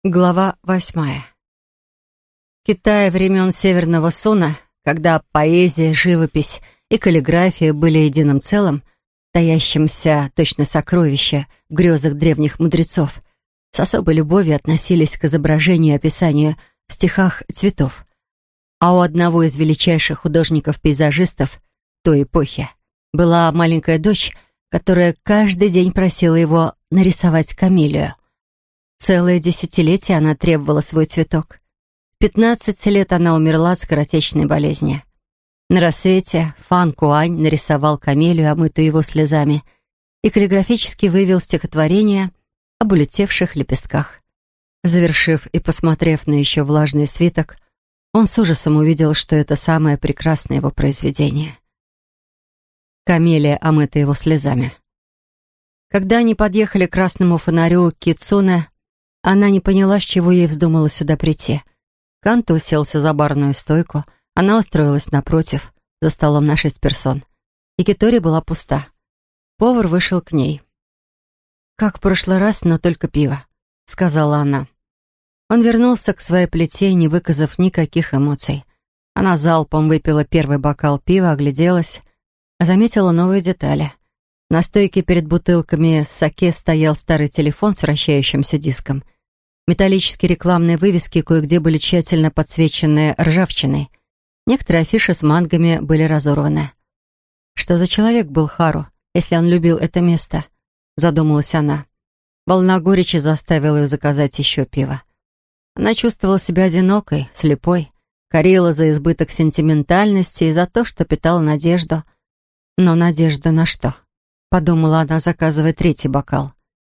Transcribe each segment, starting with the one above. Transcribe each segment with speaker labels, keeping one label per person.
Speaker 1: Глава 8. В Китае времен Северного Суна, когда поэзия, живопись и каллиграфия были единым целым, таящимся точно сокровища в грезах древних мудрецов, с особой любовью относились к изображению и описанию в стихах цветов. А у одного из величайших художников-пейзажистов той эпохи была маленькая дочь, которая каждый день просила его нарисовать камелию. Целое десятилетие она требовала свой цветок. В 15 лет она умерла от скоротечной болезни. На рассвете Фан Куань нарисовал камелию, омытую его слезами, и каллиграфически вывел стихотворение об улетевших лепестках. Завершив и посмотрев на еще влажный свиток, он с ужасом увидел, что это самое прекрасное его произведение. Камелия, омытая его слезами. Когда они подъехали к красному фонарю Кицуне, она не поняла, с чего ей вздумалось сюда прийти. Канто уселся за барную стойку, она устроилась напротив, за столом на 6 персон. Якитори была пуста. Повар вышел к ней. «Как в прошлый раз, но только пиво», — сказала она. Он вернулся к своей плите, не выказав никаких эмоций. Она залпом выпила первый бокал пива, огляделась, заметила новые детали. На стойке перед бутылками саке стоял старый телефон с вращающимся диском. Металлические рекламные вывески кое-где были тщательно подсвечены ржавчиной. Некоторые афиши с мангами были разорваны. Что за человек был Хару, если он любил это место? Задумалась она. Волна горечи заставила ее заказать еще пиво. Она чувствовала себя одинокой, слепой, корила за избыток сентиментальности и за то, что питала надежду. Но надежда на что? Подумала она, заказывая третий бокал.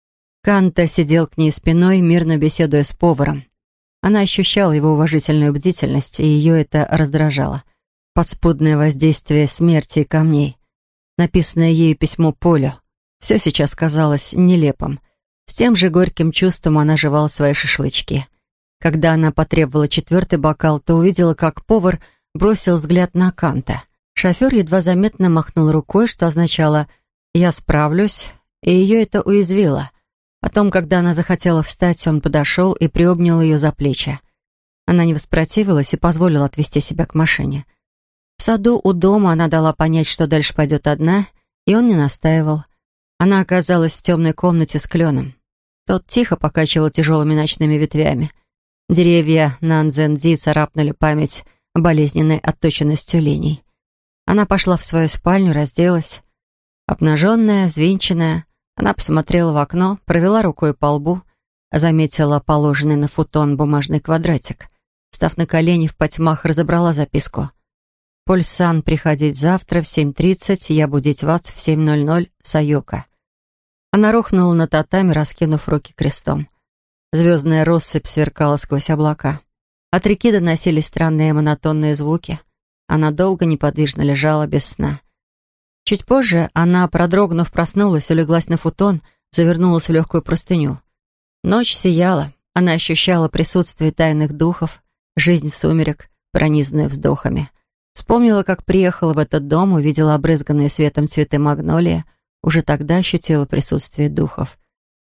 Speaker 1: Канто сидел к ней спиной, мирно беседуя с поваром. Она ощущала его уважительную бдительность, и ее это раздражало. Подспудное воздействие смерти и камней. Написанное ею письмо Полю. Все сейчас казалось нелепым. С тем же горьким чувством она жевала свои шашлычки. Когда она потребовала четвертый бокал, то увидела, как повар бросил взгляд на Канто. Шофер едва заметно махнул рукой, что означало «я справлюсь», и ее это уязвило. Потом, когда она захотела встать, он подошел и приобнял ее за плечи. Она не воспротивилась и позволила отвезти себя к машине. В саду у дома она дала понять, что дальше пойдет одна, и он не настаивал. Она оказалась в темной комнате с кленом. Тот тихо покачивал тяжелыми ночными ветвями. Деревья Нанзэнзи царапнули память болезненной отточенностью линий. Она пошла в свою спальню, разделась. Обнаженная, взвинченная, она посмотрела в окно, провела рукой по лбу, заметила положенный на футон бумажный квадратик. Став на колени, в потьмах разобрала записку. «Поль Сан приходить завтра в 7:30, я будить вас в 7:00, Сайока». Она рухнула на татами, раскинув руки крестом. Звездная россыпь сверкала сквозь облака. От реки доносились странные монотонные звуки. Она долго неподвижно лежала без сна. Чуть позже она, продрогнув, проснулась, улеглась на футон, завернулась в легкую простыню. Ночь сияла. Она ощущала присутствие тайных духов, жизнь сумерек, пронизанную вздохами. Вспомнила, как приехала в этот дом, увидела обрызганные светом цветы магнолии, уже тогда ощутила присутствие духов.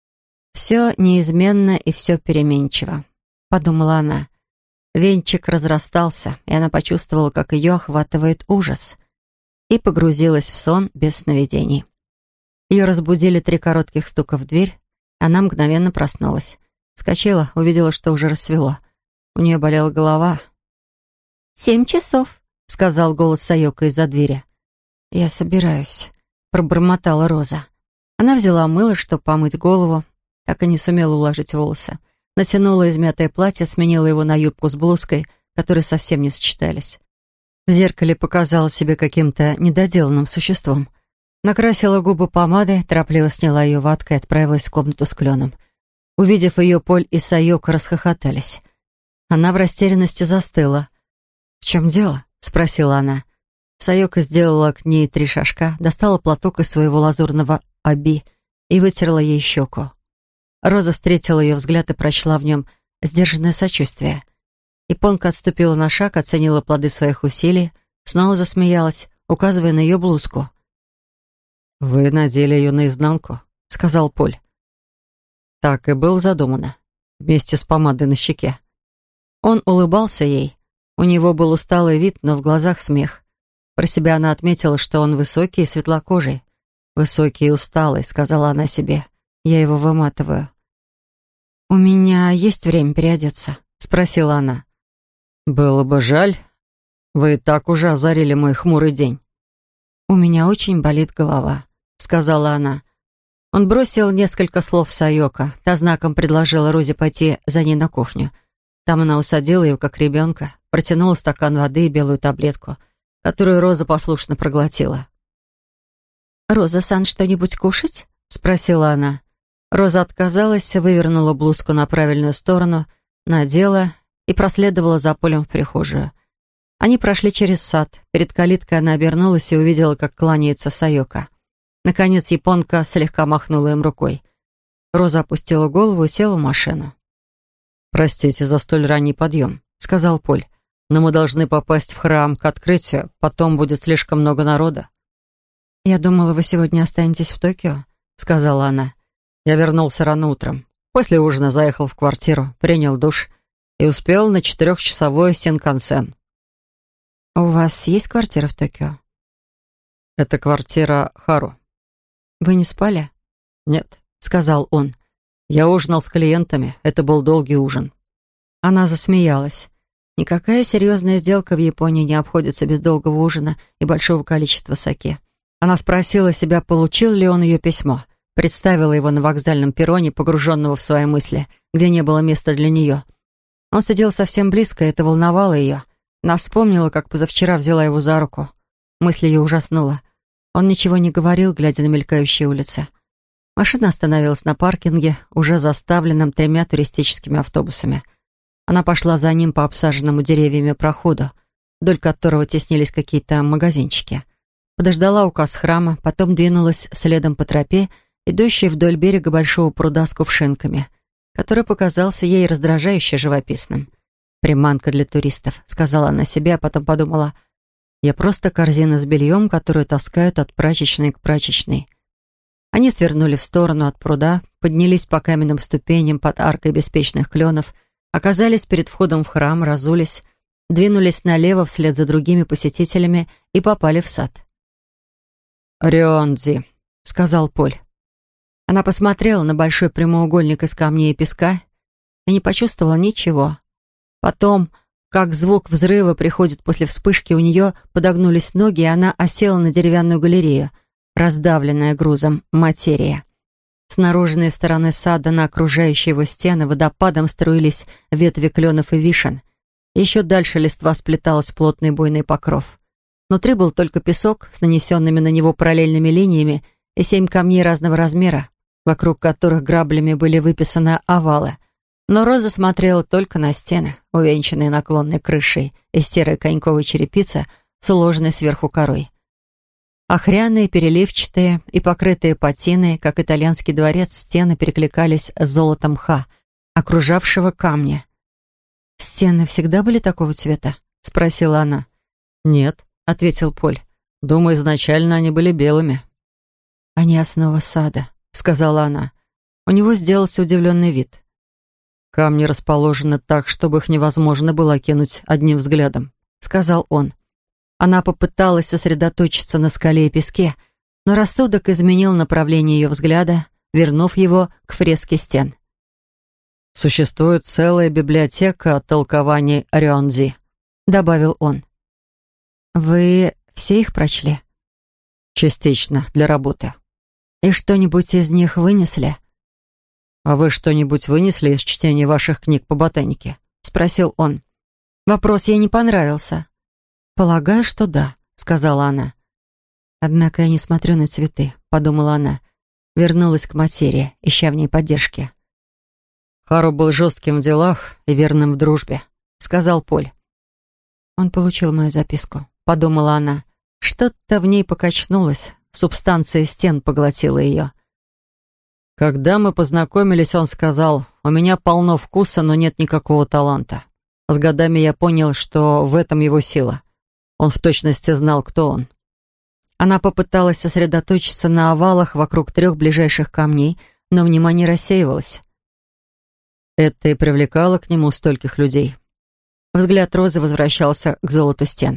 Speaker 1: «Все неизменно и все переменчиво», — подумала она. Венчик разрастался, и она почувствовала, как ее охватывает ужас, и погрузилась в сон без сновидений. Ее разбудили 3 коротких стука в дверь. Она мгновенно проснулась. Вскочила, увидела, что уже рассвело. У нее болела голова. 7 часов», — сказал голос Сайока из-за двери. «Я собираюсь», — пробормотала Роза. Она взяла мыло, чтобы помыть голову, так и не сумела уложить волосы. Натянула измятое платье, сменила его на юбку с блузкой, которые совсем не сочетались. В зеркале показала себя каким-то недоделанным существом. Накрасила губы помадой, торопливо сняла ее ваткой и отправилась в комнату с кленом. Увидев ее, Поль и Сайока расхохотались. Она в растерянности застыла. «В чем дело?» — спросила она. Сайока сделала к ней 3 шажка, достала платок из своего лазурного оби и вытерла ей щеку. Роза встретила ее взгляд и прочла в нем сдержанное сочувствие. Японка отступила на шаг, оценила плоды своих усилий, снова засмеялась, указывая на ее блузку. «Вы надели ее наизнанку», — сказал Поль. «Так и было задумано. вместе с помадой на щеке. Он улыбался ей. У него был усталый вид, но в глазах смех. Про себя она отметила, что он высокий и светлокожий. «Высокий и усталый», — сказала она себе. «Я его выматываю». «У меня есть время переодеться?» — спросила она. «Было бы жаль. Вы и так уже озарили мой хмурый день». «У меня очень болит голова», — сказала она. Он бросил несколько слов Сайоко. Та знаком предложила Розе пойти за ней на кухню. Там она усадила ее, как ребенка, протянула стакан воды и белую таблетку, которую Роза послушно проглотила. «Роза-сан, что-нибудь кушать?» — спросила она. Роза отказалась, вывернула блузку на правильную сторону, надела и проследовала за Полем в прихожую. Они прошли через сад. Перед калиткой она обернулась и увидела, как кланяется Сайоко. Наконец японка слегка махнула им рукой. Роза опустила голову и села в машину. «Простите за столь ранний подъем», — сказал Поль. «Но мы должны попасть в храм к открытию, потом будет слишком много народа». «Я думала, вы сегодня останетесь в Токио», — сказала она. «Я вернулся рано утром. После ужина заехал в квартиру, принял душ и успел на 4-часовой синкансен». «У вас есть квартира в Токио?» «Это квартира Хару». «Вы не спали?» «Нет», — сказал он. «Я ужинал с клиентами. Это был долгий ужин». Она засмеялась. Никакая серьезная сделка в Японии не обходится без долгого ужина и большого количества саке. Она спросила себя, получил ли он ее письмо. Представила его на вокзальном перроне, погруженного в свои мысли, где не было места для нее. Он сидел совсем близко, и это волновало ее. Она вспомнила, как позавчера взяла его за руку. Мысль ее ужаснула. Он ничего не говорил, глядя на мелькающие улицы. Машина остановилась на паркинге, уже заставленном 3 туристическими автобусами. Она пошла за ним по обсаженному деревьями проходу, вдоль которого теснились какие-то магазинчики. Подождала у касс храма, потом двинулась следом по тропе, идущей вдоль берега большого пруда с кувшинками, который показался ей раздражающе живописным. «Приманка для туристов», — сказала она себе, а потом подумала, «я просто корзина с бельем, которую таскают от прачечной к прачечной». Они свернули в сторону от пруда, поднялись по каменным ступеням под аркой беспечных кленов, оказались перед входом в храм, разулись, двинулись налево вслед за другими посетителями и попали в сад. «Рёнзи», — сказал Поль. Она посмотрела на большой прямоугольник из камней и песка и не почувствовала ничего. Потом, как звук взрыва приходит после вспышки, у нее подогнулись ноги, и она осела на деревянную галерею, раздавленная грузом материя. С наружной стороны сада на окружающие его стены водопадом струились ветви кленов и вишен. Еще дальше листва сплеталась в плотный буйный покров. Внутри был только песок с нанесенными на него параллельными линиями и 7 камней разного размера, вокруг которых граблями были выписаны овалы. Но Роза смотрела только на стены, увенчанные наклонной крышей из серой коньковой черепицы, сложенной сверху корой. Охряные, переливчатые и покрытые патиной, как итальянский дворец, стены перекликались с золотом мха, окружавшего камня. «Стены всегда были такого цвета?» — спросила она. «Нет», — ответил Поль. «Думаю, изначально они были белыми». «Они основа сада», — сказала она. У него сделался удивленный вид. «Камни расположены так, чтобы их невозможно было окинуть одним взглядом», — сказал он. Она попыталась сосредоточиться на скале и песке, но рассудок изменил направление ее взгляда, вернув его к фреске стен. «Существует целая библиотека толкований Рёнзи», — добавил он. «Вы все их прочли?» «Частично, для работы». «И что-нибудь из них вынесли?» «А вы что-нибудь вынесли из чтения ваших книг по ботанике?» — спросил он. Вопрос ей не понравился. «Полагаю, что да», — сказала она. «Однако я не смотрю на цветы», — подумала она. Вернулась к материи, ища в ней поддержки. «Хару был жестким в делах и верным в дружбе», — сказал Поль. «Он получил мою записку», — подумала она. Что-то в ней покачнулось, субстанция стен поглотила ее. «Когда мы познакомились, он сказал, у меня полно вкуса, но нет никакого таланта. С годами я понял, что в этом его сила. Он в точности знал, кто он». Она попыталась сосредоточиться на овалах вокруг 3 ближайших камней, но внимание рассеивалось.
Speaker 2: Это и привлекало к нему стольких людей.
Speaker 1: Взгляд Розы возвращался к золоту стен.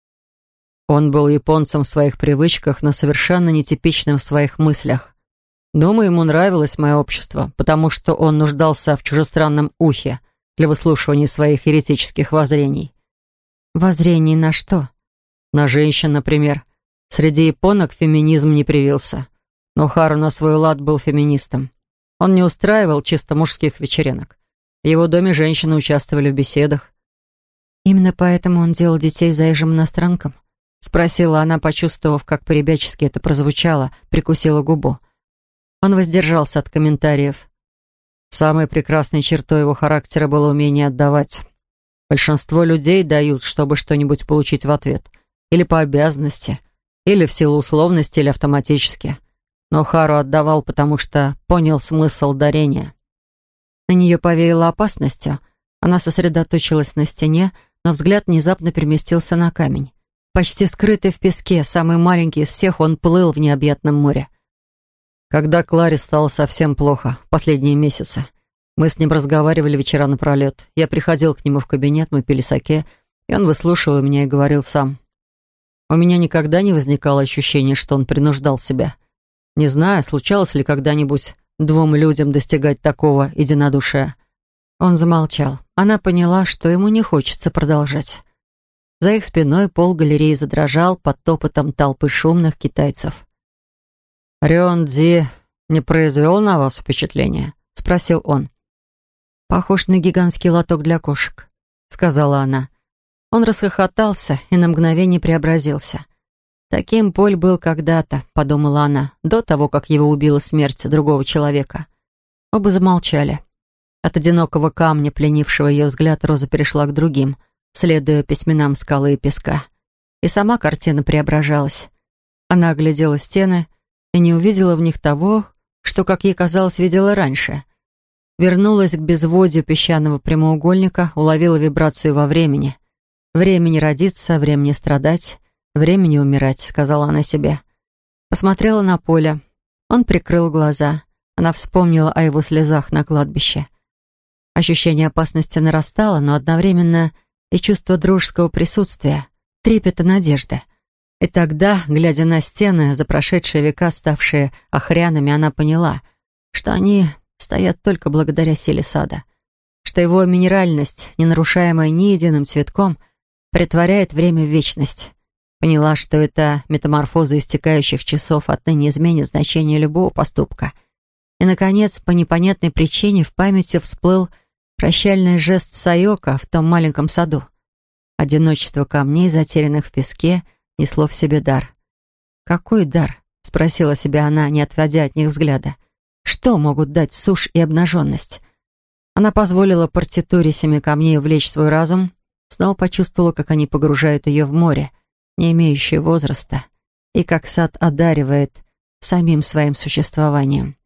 Speaker 2: Он был японцем в своих привычках, но совершенно нетипичным в своих мыслях. Думаю, ему нравилось мое общество, потому что он нуждался в чужестранном ухе для выслушивания своих еретических воззрений.
Speaker 1: Воззрений на что?
Speaker 2: На женщин, например. Среди японок феминизм не привился. Но Хару на свой лад был феминистом. Он не устраивал чисто мужских вечеринок. В его доме женщины участвовали в беседах.
Speaker 1: Именно поэтому он делал детей заезжим иностранкам? Спросила она, почувствовав, как по-ребячески это прозвучало, прикусила губу. Он воздержался от комментариев.
Speaker 2: Самой прекрасной чертой его характера было умение отдавать. Большинство людей дают, чтобы что-нибудь получить в ответ. Или по обязанности, или в силу условности, или автоматически. Но Хару отдавал, потому что понял смысл дарения.
Speaker 1: На нее повеяло опасностью. Она сосредоточилась на стене, но взгляд внезапно переместился на камень. Почти скрытый в песке, самый маленький из всех, он плыл в необъятном море.
Speaker 2: Когда Кларе стало совсем плохо в последние месяцы, мы с ним разговаривали вечера напролет. Я приходил к нему в кабинет, мы пили саке, и он выслушивал меня и говорил сам. У меня никогда не возникало ощущения, что он принуждал себя. Не знаю, случалось ли когда-нибудь двум людям достигать такого единодушия.
Speaker 1: Он замолчал. Она поняла, что ему не хочется продолжать. За их спиной пол галереи задрожал под топотом толпы шумных китайцев.
Speaker 2: «Рён Дзи не произвел на вас впечатления?» — спросил он.
Speaker 1: «Похож на гигантский лоток для кошек», — сказала она. Он расхохотался и на мгновение преобразился. «Таким Поль был когда-то», — подумала она, до того, как его убила смерть другого человека. Оба замолчали. От одинокого камня, пленившего ее взгляд, Роза перешла к другим, следуя письменам скалы и песка. И сама картина преображалась. Она оглядела стены и не увидела в них того, что, как ей казалось, видела раньше. Вернулась к безводью песчаного прямоугольника, уловила вибрацию во времени. «Времени родиться, времени страдать, времени умирать», — сказала она себе. Посмотрела на Поля. Он прикрыл глаза. Она вспомнила о его слезах на кладбище. Ощущение опасности нарастало, но одновременно и чувство дружеского присутствия, трепета надежды. И тогда, глядя на стены, за прошедшие века ставшие охрянами, она поняла, что они стоят только благодаря силе сада, что его минеральность, не нарушаемая ни единым цветком, претворяет время в вечность. Поняла, что это метаморфоза истекающих часов отныне изменит значение любого поступка. И, наконец, по непонятной причине в памяти всплыл прощальный жест Сайока в том маленьком саду. Одиночество камней, затерянных в песке, несло в себе дар. «Какой дар?» — спросила себя она, не отводя от них взгляда. «Что могут дать сушь и обнаженность?» Она позволила партитуре семи камней увлечь свой разум, снова почувствовала, как они погружают ее в море, не имеющее возраста, и как сад одаривает самим своим существованием.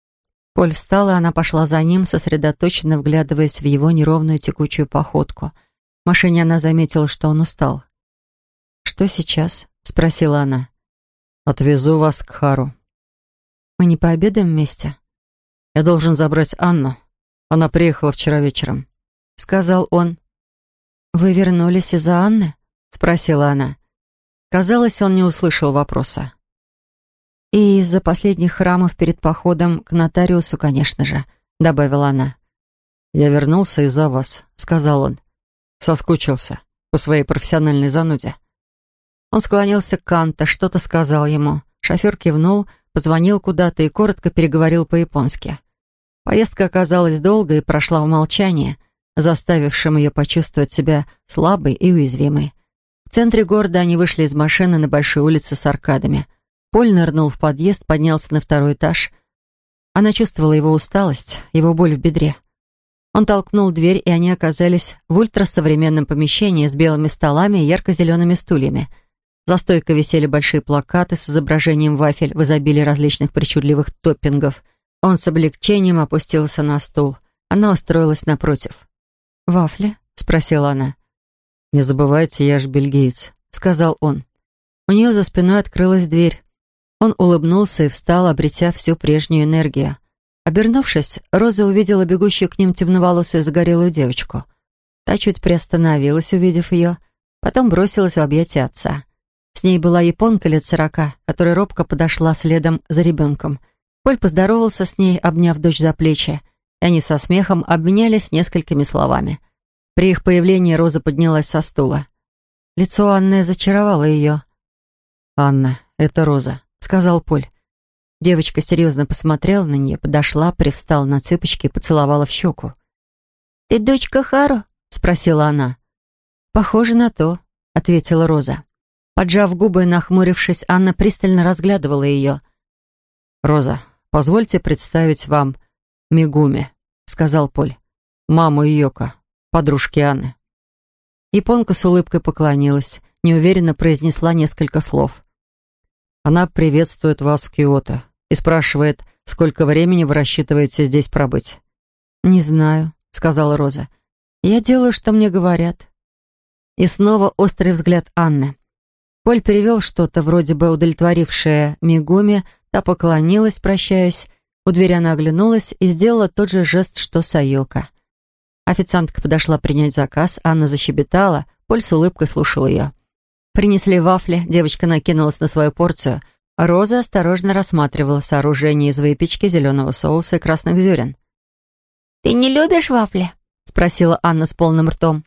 Speaker 1: Поль встал, и она пошла за ним, сосредоточенно вглядываясь в его неровную текучую походку. В машине она заметила, что он устал. «Что сейчас?» — спросила она.
Speaker 2: «Отвезу вас к Хару».
Speaker 1: «Мы не пообедаем вместе?»
Speaker 2: «Я должен забрать Анну. Она приехала вчера вечером»,
Speaker 1: — сказал он. «Вы вернулись из-за Анны?» — спросила она. Казалось, он не услышал вопроса. «И из-за последних храмов перед походом к нотариусу, конечно же», — добавила она.
Speaker 2: «Я вернулся из-за вас», — сказал он. «Соскучился по своей профессиональной зануде».
Speaker 1: Он склонился к Канто, что-то сказал ему. Шофер кивнул, позвонил куда-то и коротко переговорил по-японски. Поездка оказалась долгой и прошла в молчании, заставившем ее почувствовать себя слабой и уязвимой. В центре города они вышли из машины на большой улице с аркадами. Поль нырнул в подъезд, поднялся на второй этаж. Она чувствовала его усталость, его боль в бедре. Он толкнул дверь, и они оказались в ультрасовременном помещении с белыми столами и ярко-зелеными стульями. За стойкой висели большие плакаты с изображением вафель в изобилии различных причудливых топпингов. Он с облегчением опустился на стул. Она устроилась напротив. «Вафли?» — спросила она.
Speaker 2: «Не забывайте, я ж бельгиец», —
Speaker 1: сказал он. У нее за спиной открылась дверь. Он улыбнулся и встал, обретя всю прежнюю энергию. Обернувшись, Роза увидела бегущую к ним темноволосую загорелую девочку. Та чуть приостановилась, увидев ее, потом бросилась в объятия отца. С ней была японка лет 40, которая робко подошла следом за ребенком. Поль поздоровался с ней, обняв дочь за плечи, и они со смехом обменялись несколькими словами. При их появлении Роза поднялась со стула. Лицо Анны зачаровало ее. «Анна, это Роза», — сказал Поль. Девочка серьезно посмотрела на нее, подошла, привстала на цыпочки и поцеловала в щеку.
Speaker 3: «Ты дочка Хару?»
Speaker 1: — спросила она. «Похоже на то», — ответила Роза. Поджав губы и нахмурившись, Анна пристально разглядывала ее. «Роза, позвольте представить вам Мегуми», — сказал Поль. «Маму Йоко, подружки Анны». Японка с улыбкой поклонилась, неуверенно произнесла несколько слов. «Она приветствует вас в Киото и спрашивает, сколько времени вы рассчитываете здесь пробыть». «Не знаю», — сказала Роза. «Я делаю, что мне говорят». И снова острый взгляд Анны. Поль перевел что-то, вроде бы удовлетворившее Мегуми, та поклонилась, прощаясь. У двери она оглянулась и сделала тот же жест, что Сайока. Официантка подошла принять заказ, Анна защебетала, Поль с улыбкой слушал ее. Принесли вафли, девочка накинулась на свою порцию, а Роза осторожно рассматривала сооружение из выпечки, зеленого соуса и красных зерен.
Speaker 3: «Ты не любишь вафли?»
Speaker 1: — спросила Анна с полным ртом.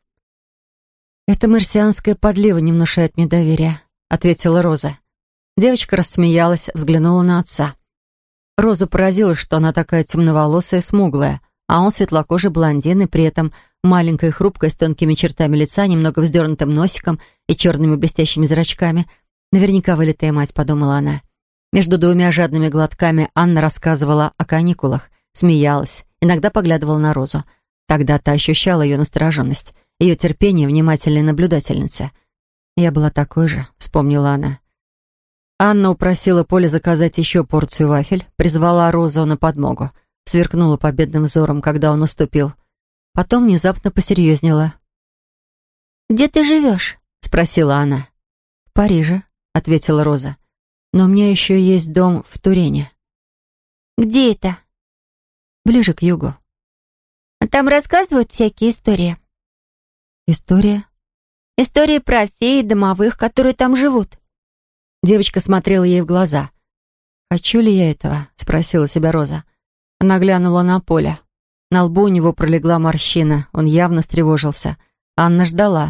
Speaker 1: «Эта марсианская подлива не внушает мне доверия», — ответила Роза. Девочка рассмеялась, взглянула на отца. Розу поразило, что она такая темноволосая, смуглая, а он светлокожий блондин, и при этом маленькая и хрупкая, с тонкими чертами лица, немного вздернутым носиком и черными блестящими зрачками. «Наверняка вылитая мать», — подумала она. Между двумя жадными глотками Анна рассказывала о каникулах, смеялась, иногда поглядывала на Розу. Тогда та ощущала ее настороженность, ее терпение внимательной наблюдательницы. «Я была такой же», — вспомнила она. Анна упросила Поля заказать еще порцию вафель, призвала Розу на подмогу, сверкнула победным взором, когда он уступил. Потом внезапно посерьезнела.
Speaker 3: «Где ты живешь?»
Speaker 1: — спросила она. «В Париже», — ответила Роза. «Но у меня еще есть дом в Турене».
Speaker 3: «Где это?»
Speaker 1: «Ближе к югу».
Speaker 3: «А там рассказывают всякие истории?»
Speaker 1: «История?»
Speaker 3: «Истории про феи домовых, которые там живут».
Speaker 1: Девочка смотрела ей в глаза. «Хочу ли я этого?» — спросила себя Роза. Она глянула на Поля. На лбу у него пролегла морщина, он явно встревожился. Анна ждала.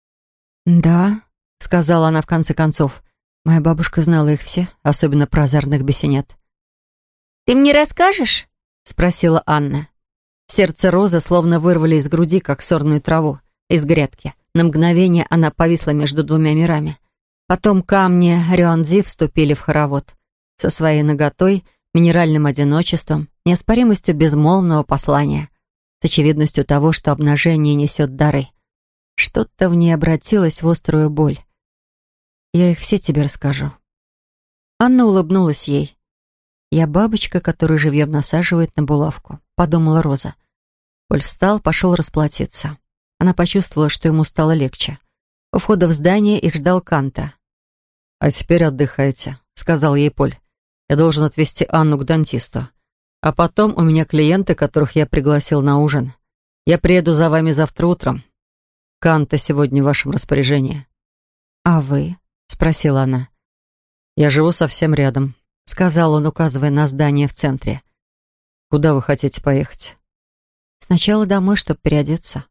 Speaker 1: «Да», — сказала она в конце концов. «Моя бабушка знала их все, особенно про озорных бесенят».
Speaker 3: «Ты мне расскажешь?»
Speaker 1: — спросила Анна. Сердце Розы словно вырвали из груди, как сорную траву, из грядки. На мгновение она повисла между двумя мирами. Потом камни Рюанзи вступили в хоровод. Со своей наготой, минеральным одиночеством, неоспоримостью безмолвного послания, с очевидностью того, что обнажение несет дары. Что-то в ней обратилось в острую боль. «Я их все тебе расскажу». Анна улыбнулась ей. «Я бабочка, которую живьем насаживает на булавку», — подумала Роза. Поль встал, пошел расплатиться. Она почувствовала, что ему стало легче. У входа в здание их ждал Канта. «А теперь отдыхайте», — сказал ей Поль. «Я должен отвезти Анну к дантисту. А потом у меня клиенты, которых я пригласил на ужин. Я приеду за вами завтра утром. Канта сегодня в вашем распоряжении». «А вы?» — спросила она. «Я живу совсем рядом», — сказал он, указывая на здание в центре. «Куда вы хотите поехать?» «Сначала домой, чтобы переодеться».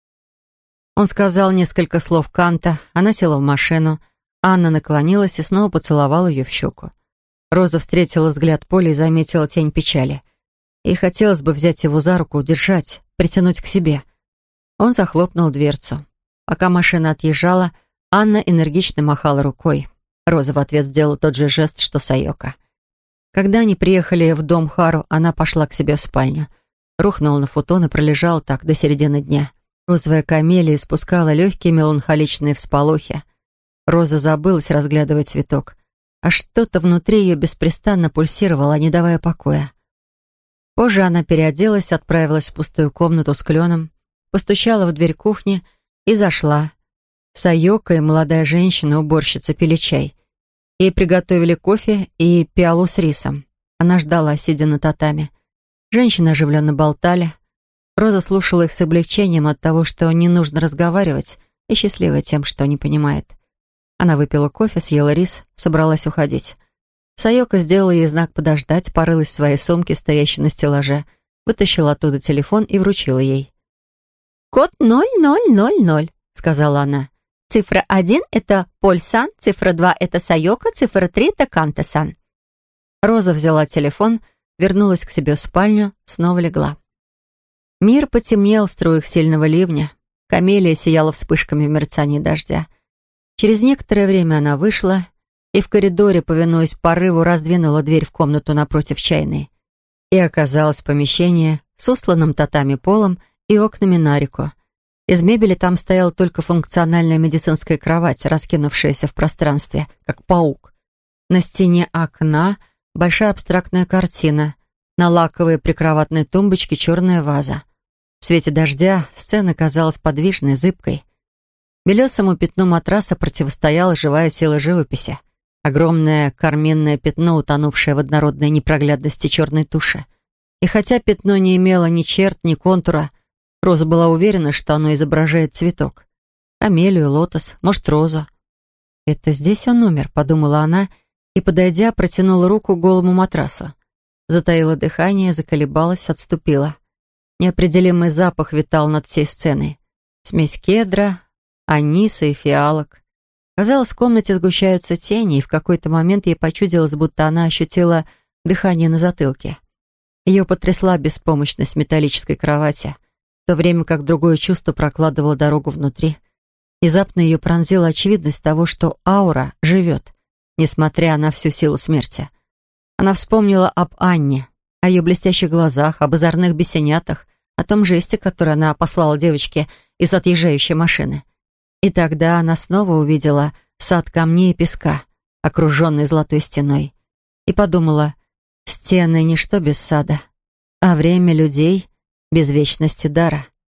Speaker 1: Он сказал несколько слов Канта, она села в машину, Анна наклонилась и снова поцеловала ее в щеку. Роза встретила взгляд Поля и заметила тень печали. Ей хотелось бы взять его за руку, удержать, притянуть к себе. Он захлопнул дверцу. Пока машина отъезжала, Анна энергично махала рукой. Роза в ответ сделала тот же жест, что Сайока. Когда они приехали в дом Хару, она пошла к себе в спальню. Рухнула на футон и пролежала так до середины дня. Розовая камелия испускала легкие меланхоличные всполохи. Роза забылась разглядывать цветок, а что-то внутри ее беспрестанно пульсировало, не давая покоя. Позже она переоделась, отправилась в пустую комнату с кленом, постучала в дверь кухни и зашла. Сайока и молодая женщина-уборщица пили чай. Ей приготовили кофе и пиалу с рисом. Она ждала, сидя на татами. Женщины оживленно болтали. Роза слушала их с облегчением от того, что не нужно разговаривать, и счастливая тем, что не понимает. Она выпила кофе, съела рис, собралась уходить. Сайока сделала ей знак подождать, порылась в своей сумке, стоящей на стеллаже, вытащила оттуда телефон и вручила ей. «Код 0000», — сказала она. «Цифра 1 — это Поль-сан, цифра 2 — это Сайока, цифра 3 — это Канта-сан». Роза взяла телефон, вернулась к себе в спальню, снова легла. Мир потемнел в струях сильного ливня. Камелия сияла вспышками в мерцании дождя. Через некоторое время она вышла и в коридоре, повинуясь порыву, раздвинула дверь в комнату напротив чайной. И оказалась в помещении с устланным татами полом и окнами на реку. Из мебели там стояла только функциональная медицинская кровать, раскинувшаяся в пространстве, как паук. На стене окна большая абстрактная картина, на лаковой прикроватной тумбочке черная ваза. В свете дождя сцена казалась подвижной, зыбкой. Белесому пятну матраса противостояла живая сила живописи. Огромное карминное пятно, утонувшее в однородной непроглядности черной туши. И хотя пятно не имело ни черт, ни контура, Роза была уверена, что оно изображает цветок. Амелию, лотос, может, розу. «Это здесь он умер», — подумала она, и, подойдя, протянула руку к голому матрасу. Затаила дыхание, заколебалась, отступила. Неопределимый запах витал над всей сценой. Смесь кедра, аниса и фиалок. Казалось, в комнате сгущаются тени, и в какой-то момент ей почудилось, будто она ощутила дыхание на затылке. Ее потрясла беспомощность металлической кровати, в то время как другое чувство прокладывало дорогу внутри. Внезапно ее пронзила очевидность того, что аура живет, несмотря на всю силу смерти. Она вспомнила об Анне, о ее блестящих глазах, об озорных бесенятах, о том жесте, который она послала девочке из отъезжающей машины. И тогда она снова увидела сад камней и песка, окруженный золотой стеной, и подумала: стены — ничто без сада, а время людей — без вечности дара.